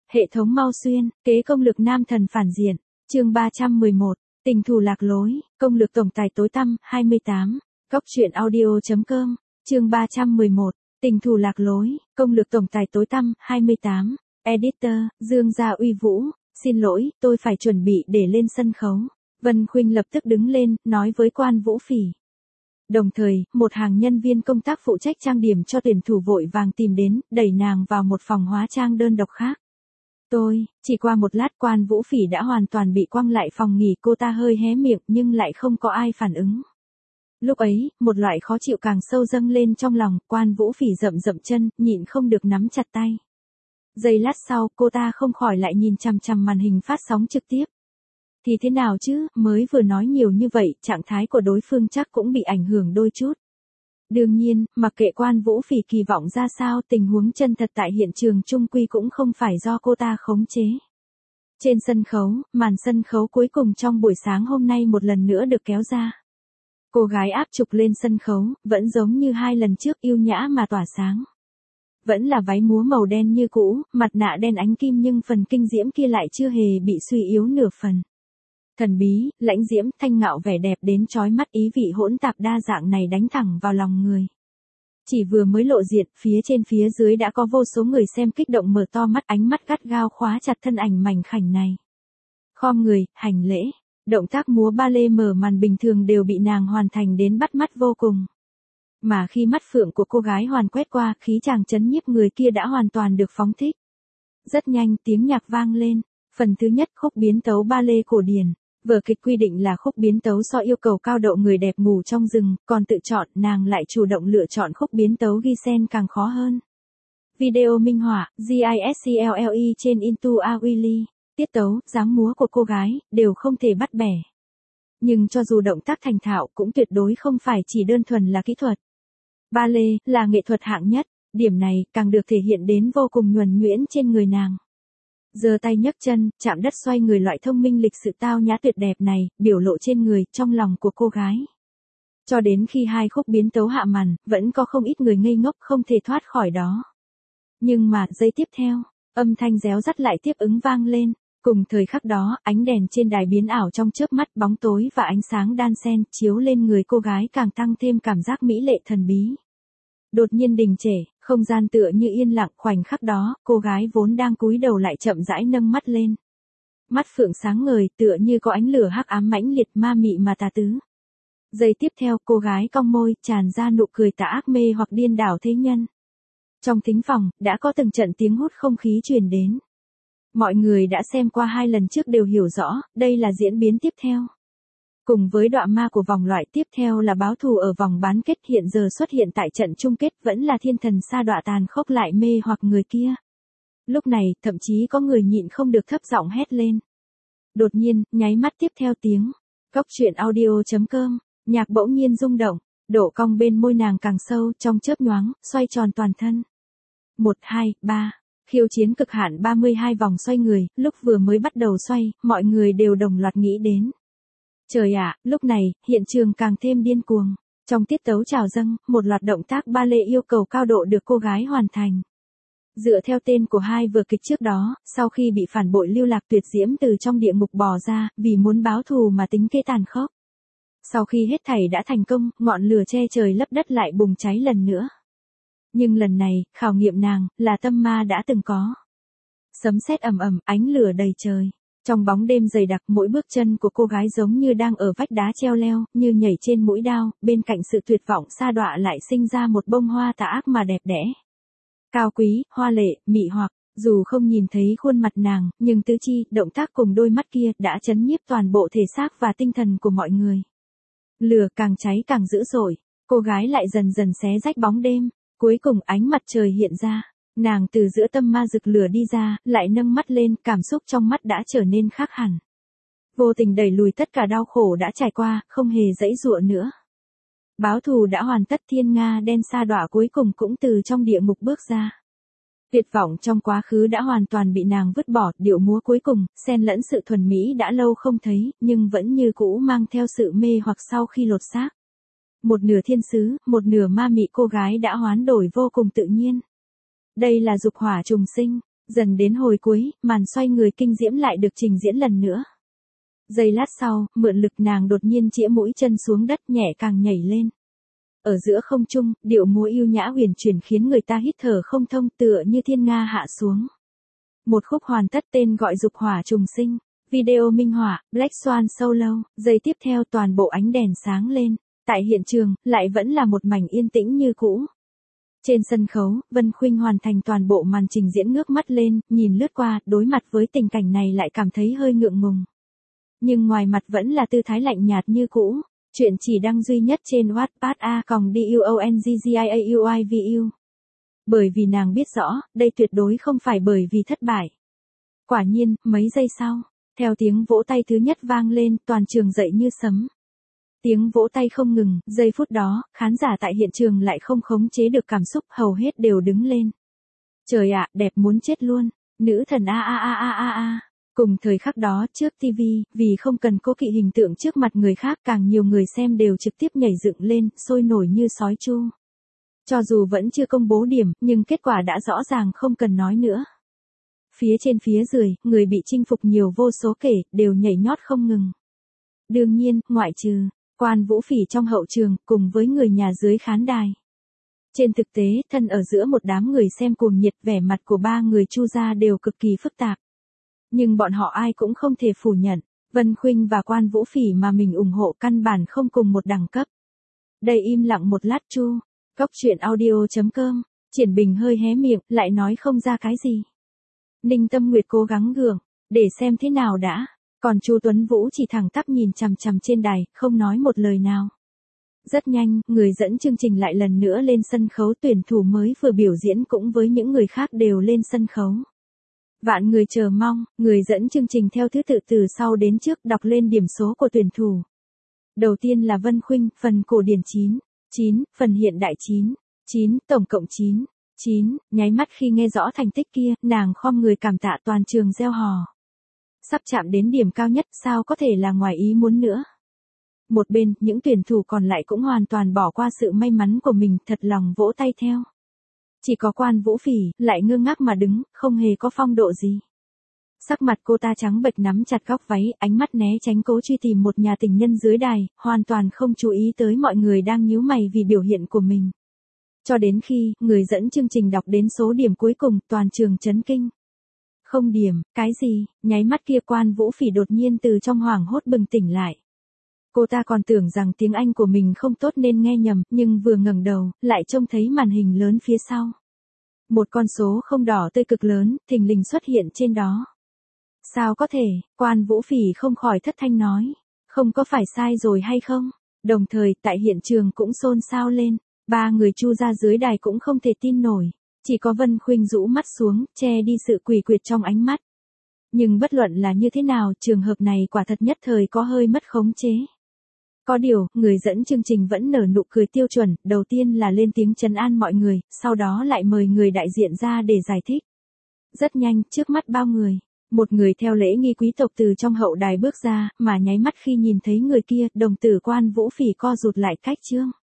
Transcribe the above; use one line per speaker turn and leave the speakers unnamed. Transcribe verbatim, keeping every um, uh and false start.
Hệ thống mau xuyên, kế công lực nam thần phản diện. Chương ba trăm mười một, tình thù lạc lối, công lực tổng tài tối tăm, hai mươi tám. Góc truyện audio chấm com. Chương ba trăm mười một, tình thù lạc lối, công lực tổng tài tối tăm, hai mươi tám. Editor, Dương Gia Uy Vũ, xin lỗi, tôi phải chuẩn bị để lên sân khấu. Vân Khuynh lập tức đứng lên, nói với Quan Vũ Phỉ. Đồng thời, một hàng nhân viên công tác phụ trách trang điểm cho tuyển thủ vội vàng tìm đến, đẩy nàng vào một phòng hóa trang đơn độc khác. Tôi, chỉ qua một lát Quan Vũ Phỉ đã hoàn toàn bị quăng lại phòng nghỉ, cô ta hơi hé miệng nhưng lại không có ai phản ứng. Lúc ấy, một loại khó chịu càng sâu dâng lên trong lòng, Quan Vũ Phỉ rậm rậm chân, nhịn không được nắm chặt tay. Giây lát sau, cô ta không khỏi lại nhìn chằm chằm màn hình phát sóng trực tiếp. Thì thế nào chứ, mới vừa nói nhiều như vậy, trạng thái của đối phương chắc cũng bị ảnh hưởng đôi chút. Đương nhiên, mặc kệ Quan Vũ Phỉ kỳ vọng ra sao, tình huống chân thật tại hiện trường chung quy cũng không phải do cô ta khống chế. Trên sân khấu, màn sân khấu cuối cùng trong buổi sáng hôm nay một lần nữa được kéo ra. Cô gái áp trục lên sân khấu, vẫn giống như hai lần trước, yêu nhã mà tỏa sáng. Vẫn là váy múa màu đen như cũ, mặt nạ đen ánh kim, nhưng phần kinh diễm kia lại chưa hề bị suy yếu nửa phần. Thần bí, lãnh diễm, thanh ngạo, vẻ đẹp đến chói mắt, ý vị hỗn tạp đa dạng này đánh thẳng vào lòng người. Chỉ vừa mới lộ diện, phía trên phía dưới đã có vô số người xem kích động mở to mắt, ánh mắt gắt gao khóa chặt thân ảnh mảnh khảnh này. Khom người, hành lễ, động tác múa ba lê mở màn bình thường đều bị nàng hoàn thành đến bắt mắt vô cùng. Mà khi mắt phượng của cô gái hoàn quét qua, khí chàng chấn nhiếp người kia đã hoàn toàn được phóng thích. Rất nhanh, tiếng nhạc vang lên. Phần thứ nhất, khúc biến tấu ba lê cổ điển. Vở kịch quy định là khúc biến tấu so yêu cầu cao độ người đẹp ngủ trong rừng, còn tự chọn, nàng lại chủ động lựa chọn khúc biến tấu ghi sen càng khó hơn. Video minh họa, giscle trên Into a Willy, tiết tấu, dáng múa của cô gái, đều không thể bắt bẻ. Nhưng cho dù động tác thành thạo cũng tuyệt đối không phải chỉ đơn thuần là kỹ thuật. Ba lê, là nghệ thuật hạng nhất, điểm này càng được thể hiện đến vô cùng nhuần nhuyễn trên người nàng. Giơ tay nhấc chân, chạm đất xoay người, loại thông minh lịch sự tao nhã tuyệt đẹp này, biểu lộ trên người, trong lòng của cô gái. Cho đến khi hai khúc biến tấu hạ màn, vẫn có không ít người ngây ngốc không thể thoát khỏi đó. Nhưng mà, giây tiếp theo, âm thanh réo rắt lại tiếp ứng vang lên. Cùng thời khắc đó, ánh đèn trên đài biến ảo trong chớp mắt, bóng tối và ánh sáng đan xen, chiếu lên người cô gái càng tăng thêm cảm giác mỹ lệ thần bí. Đột nhiên đình trệ, không gian tựa như yên lặng, khoảnh khắc đó, cô gái vốn đang cúi đầu lại chậm rãi nâng mắt lên. Mắt phượng sáng ngời, tựa như có ánh lửa hắc ám mãnh liệt, ma mị mà tà tứ. Giây tiếp theo, cô gái cong môi, tràn ra nụ cười tà ác mê hoặc điên đảo thế nhân. Trong thính phòng, đã có từng trận tiếng hút không khí truyền đến. Mọi người đã xem qua hai lần trước đều hiểu rõ, đây là diễn biến tiếp theo. Cùng với đọa ma của vòng loại tiếp theo là báo thù ở vòng bán kết, hiện giờ xuất hiện tại trận chung kết vẫn là thiên thần sa đọa tàn khốc lại mê hoặc người kia. Lúc này, thậm chí có người nhịn không được thấp giọng hét lên. Đột nhiên, nháy mắt tiếp theo tiếng. Góc truyện audio chấm com, nhạc bỗng nhiên rung động, độ cong bên môi nàng càng sâu, trong chớp nhoáng, xoay tròn toàn thân. một, hai, ba. Khiêu chiến cực hạn ba mươi hai vòng xoay người, lúc vừa mới bắt đầu xoay, mọi người đều đồng loạt nghĩ đến. Trời ạ, lúc này, hiện trường càng thêm điên cuồng. Trong tiết tấu trào dâng, một loạt động tác ba lê yêu cầu cao độ được cô gái hoàn thành. Dựa theo tên của hai vở kịch trước đó, sau khi bị phản bội lưu lạc tuyệt diễm từ trong địa ngục bò ra, vì muốn báo thù mà tính kế tàn khốc. Sau khi hết thảy đã thành công, ngọn lửa che trời lấp đất lại bùng cháy lần nữa. Nhưng lần này, khảo nghiệm nàng, là tâm ma đã từng có. Sấm sét ầm ầm, ánh lửa đầy trời. Trong bóng đêm dày đặc, mỗi bước chân của cô gái giống như đang ở vách đá treo leo, như nhảy trên mũi đao, bên cạnh sự tuyệt vọng sa đọa lại sinh ra một bông hoa tà ác mà đẹp đẽ. Cao quý, hoa lệ, mị hoặc, dù không nhìn thấy khuôn mặt nàng, nhưng tứ chi, động tác cùng đôi mắt kia đã chấn nhiếp toàn bộ thể xác và tinh thần của mọi người. Lửa càng cháy càng dữ dội, cô gái lại dần dần xé rách bóng đêm. Cuối cùng ánh mặt trời hiện ra, nàng từ giữa tâm ma rực lửa đi ra, lại nâng mắt lên, cảm xúc trong mắt đã trở nên khác hẳn. Vô tình đẩy lùi tất cả đau khổ đã trải qua, không hề giãy giụa nữa. Báo thù đã hoàn tất, thiên nga đen sa đọa cuối cùng cũng từ trong địa ngục bước ra. Tuyệt vọng trong quá khứ đã hoàn toàn bị nàng vứt bỏ, điệu múa cuối cùng, xen lẫn sự thuần mỹ đã lâu không thấy, nhưng vẫn như cũ mang theo sự mê hoặc sau khi lột xác. Một nửa thiên sứ, một nửa ma mị, cô gái đã hoán đổi vô cùng tự nhiên. Đây là dục hỏa trùng sinh, Dần đến hồi cuối, màn xoay người kinh diễm lại được trình diễn lần nữa. Giây lát sau, mượn lực nàng đột nhiên chĩa mũi chân xuống đất nhẹ càng nhảy lên. Ở giữa không trung, điệu múa yêu nhã huyền chuyển khiến người ta hít thở không thông tựa như thiên nga hạ xuống. Một khúc hoàn tất tên gọi Dục Hỏa Trùng Sinh. Video minh họa, Black Swan Solo, giây tiếp theo toàn bộ ánh đèn sáng lên. Tại hiện trường, lại vẫn là một mảnh yên tĩnh như cũ. Trên sân khấu, Vân Khuynh hoàn thành toàn bộ màn trình diễn ngước mắt lên, nhìn lướt qua, đối mặt với tình cảnh này lại cảm thấy hơi ngượng ngùng. Nhưng ngoài mặt vẫn là tư thái lạnh nhạt như cũ. Chuyện chỉ đăng duy nhất trên Wattpad a còng duongjiauivu. Bởi vì nàng biết rõ, đây tuyệt đối không phải bởi vì thất bại. Quả nhiên, mấy giây sau, theo tiếng vỗ tay thứ nhất vang lên, toàn trường dậy như sấm. Tiếng vỗ tay không ngừng, giây phút đó, khán giả tại hiện trường lại không khống chế được cảm xúc, hầu hết đều đứng lên. Trời ạ, đẹp muốn chết luôn, nữ thần a a a a a a. Cùng thời khắc đó, trước ti vi, vì không cần cố kỵ hình tượng trước mặt người khác, càng nhiều người xem đều trực tiếp nhảy dựng lên, sôi nổi như sói chu. Cho dù vẫn chưa công bố điểm, nhưng kết quả đã rõ ràng không cần nói nữa. Phía trên phía dưới, người bị chinh phục nhiều vô số kể, đều nhảy nhót không ngừng. Đương nhiên, ngoại trừ Quan Vũ Phỉ trong hậu trường, cùng với người nhà dưới khán đài. Trên thực tế, thân ở giữa một đám người xem cuồng nhiệt, vẻ mặt của ba người Chu gia đều cực kỳ phức tạp. Nhưng bọn họ ai cũng không thể phủ nhận, Vân Khuynh và Quan Vũ Phỉ mà mình ủng hộ căn bản không cùng một đẳng cấp. Đây im lặng một lát Chu, Cốc Truyện Audio chấm com, Triển Bình hơi hé miệng, lại nói không ra cái gì. Ninh Tâm Nguyệt cố gắng gượng, để xem thế nào đã, còn Chu Tuấn Vũ chỉ thẳng tắp nhìn chằm chằm trên đài, không nói một lời nào. Rất nhanh, người dẫn chương trình lại lần nữa lên sân khấu, tuyển thủ mới vừa biểu diễn cũng với những người khác đều lên sân khấu. Vạn người chờ mong, người dẫn chương trình theo thứ tự từ sau đến trước đọc lên điểm số của tuyển thủ. Đầu tiên là Vân Khuynh, phần cổ điển chín, chín, phần hiện đại chín, chín, tổng cộng chín, chín, nháy mắt khi nghe rõ thành tích kia, nàng khom người cảm tạ toàn trường reo hò. Sắp chạm đến điểm cao nhất, sao có thể là ngoài ý muốn nữa. Một bên, những tuyển thủ còn lại cũng hoàn toàn bỏ qua sự may mắn của mình, thật lòng vỗ tay theo. Chỉ có Quan Vũ Phỉ, lại ngơ ngác mà đứng, không hề có phong độ gì. Sắc mặt cô ta trắng bệch nắm chặt góc váy, ánh mắt né tránh cố truy tìm một nhà tình nhân dưới đài, hoàn toàn không chú ý tới mọi người đang nhíu mày vì biểu hiện của mình. Cho đến khi, người dẫn chương trình đọc đến số điểm cuối cùng, toàn trường chấn kinh. Không điểm, cái gì, nháy mắt kia Quan Vũ Phỉ đột nhiên từ trong hoảng hốt bừng tỉnh lại. Cô ta còn tưởng rằng tiếng Anh của mình không tốt nên nghe nhầm, nhưng vừa ngẩng đầu, lại trông thấy màn hình lớn phía sau. Một con số không đỏ tươi cực lớn, thình lình xuất hiện trên đó. Sao có thể, Quan Vũ Phỉ không khỏi thất thanh nói. Không có phải sai rồi hay không? Đồng thời, tại hiện trường cũng xôn xao lên. Ba người Chu gia dưới đài cũng không thể tin nổi. Chỉ có Vân Khuynh rũ mắt xuống, che đi sự quỷ quyệt trong ánh mắt. Nhưng bất luận là như thế nào, trường hợp này quả thật nhất thời có hơi mất khống chế. Có điều, người dẫn chương trình vẫn nở nụ cười tiêu chuẩn, đầu tiên là lên tiếng trấn an mọi người, sau đó lại mời người đại diện ra để giải thích. Rất nhanh, trước mắt bao người, một người theo lễ nghi quý tộc từ trong hậu đài bước ra, mà nháy mắt khi nhìn thấy người kia, đồng tử Quan Vũ Phỉ co rụt lại cách chương.